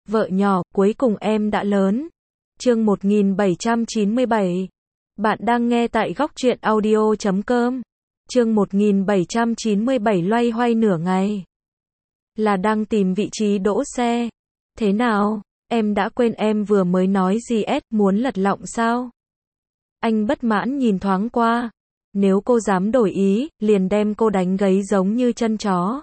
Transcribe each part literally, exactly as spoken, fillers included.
Vợ nhỏ, cuối cùng em đã lớn. Chương một nghìn bảy trăm chín mươi bảy. Bạn đang nghe tại góc truyện audio chấm com. Chương một nghìn bảy trăm chín mươi bảy loay hoay nửa ngày. Là đang tìm vị trí đỗ xe. Thế nào? Em đã quên em vừa mới nói gì ét, muốn lật lọng sao? Anh bất mãn nhìn thoáng qua. Nếu cô dám đổi ý, liền đem cô đánh gáy giống như chân chó.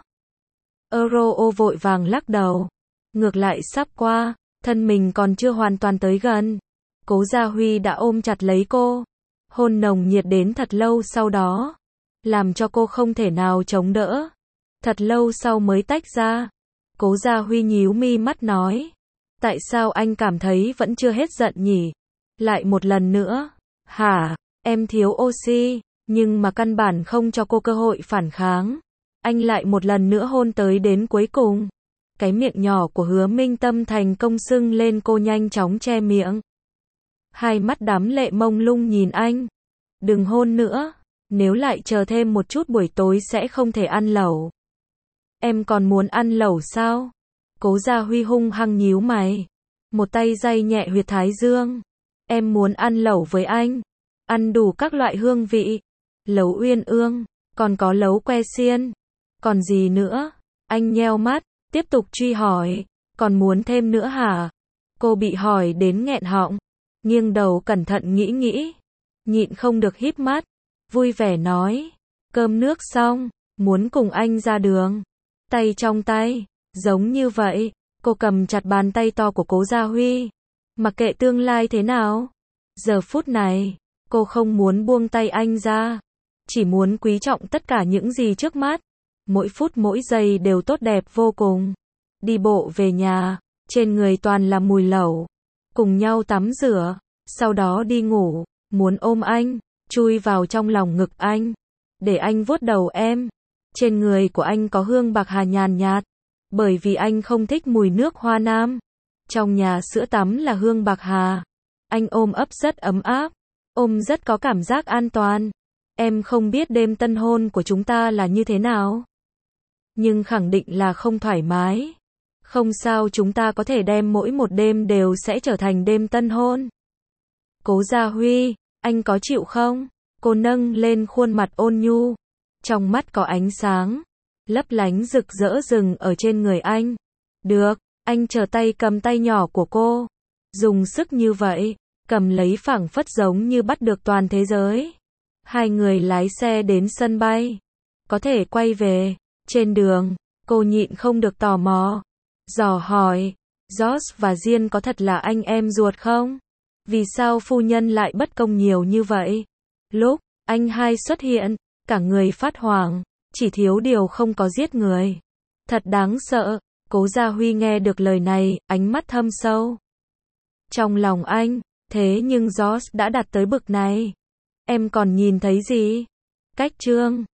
Euro ô vội vàng lắc đầu. Ngược lại sắp qua, thân mình còn chưa hoàn toàn tới gần. Cố Gia Huy đã ôm chặt lấy cô. Hôn nồng nhiệt đến thật lâu sau đó. Làm cho cô không thể nào chống đỡ. Thật lâu sau mới tách ra. Cố Gia Huy nhíu mi mắt nói. Tại sao anh cảm thấy vẫn chưa hết giận nhỉ? Lại một lần nữa. Hả? Em thiếu oxy. Nhưng mà căn bản không cho cô cơ hội phản kháng. Anh lại một lần nữa hôn tới đến cuối cùng. Cái miệng nhỏ của Hứa Minh Tâm thành công sưng lên, cô nhanh chóng che miệng. Hai mắt đắm lệ mông lung nhìn anh. Đừng hôn nữa. Nếu lại chờ thêm một chút buổi tối sẽ không thể ăn lẩu. Em còn muốn ăn lẩu sao? Cố Gia Huy hung hăng nhíu mày. Một tay day nhẹ huyệt thái dương. Em muốn ăn lẩu với anh. Ăn đủ các loại hương vị. Lẩu uyên ương. Còn có lẩu que xiên. Còn gì nữa? Anh nheo mắt. Tiếp tục truy hỏi. Còn muốn thêm nữa hả? Cô bị hỏi đến nghẹn họng. Nghiêng đầu cẩn thận nghĩ nghĩ. Nhịn không được híp mắt. Vui vẻ nói. Cơm nước xong. Muốn cùng anh ra đường. Tay trong tay. Giống như vậy. Cô cầm chặt bàn tay to của Cố Gia Huy. Mặc kệ tương lai thế nào. Giờ phút này. Cô không muốn buông tay anh ra. Chỉ muốn quý trọng tất cả những gì trước mắt. Mỗi phút mỗi giây đều tốt đẹp vô cùng. Đi bộ về nhà, trên người toàn là mùi lẩu. Cùng nhau tắm rửa, sau đó đi ngủ. Muốn ôm anh, chui vào trong lòng ngực anh. Để anh vuốt đầu em. Trên người của anh có hương bạc hà nhàn nhạt. Bởi vì anh không thích mùi nước hoa nam. Trong nhà sữa tắm là hương bạc hà. Anh ôm ấp rất ấm áp. Ôm rất có cảm giác an toàn. Em không biết đêm tân hôn của chúng ta là như thế nào. Nhưng khẳng định là không thoải mái. Không sao, chúng ta có thể đem mỗi một đêm đều sẽ trở thành đêm tân hôn. Cố Gia Huy, anh có chịu không? Cô nâng lên khuôn mặt ôn nhu. Trong mắt có ánh sáng. Lấp lánh rực rỡ rừng ở trên người anh. Được, anh trở tay cầm tay nhỏ của cô. Dùng sức như vậy, cầm lấy phảng phất giống như bắt được toàn thế giới. Hai người lái xe đến sân bay. Có thể quay về. Trên đường, cô nhịn không được tò mò. Dò hỏi, George và Diên có thật là anh em ruột không? Vì sao phu nhân lại bất công nhiều như vậy? Lúc anh hai xuất hiện, cả người phát hoảng, chỉ thiếu điều không có giết người. Thật đáng sợ. Cố Gia Huy nghe được lời này, ánh mắt thâm sâu. Trong lòng anh, thế nhưng George đã đạt tới bực này. Em còn nhìn thấy gì? Cách chương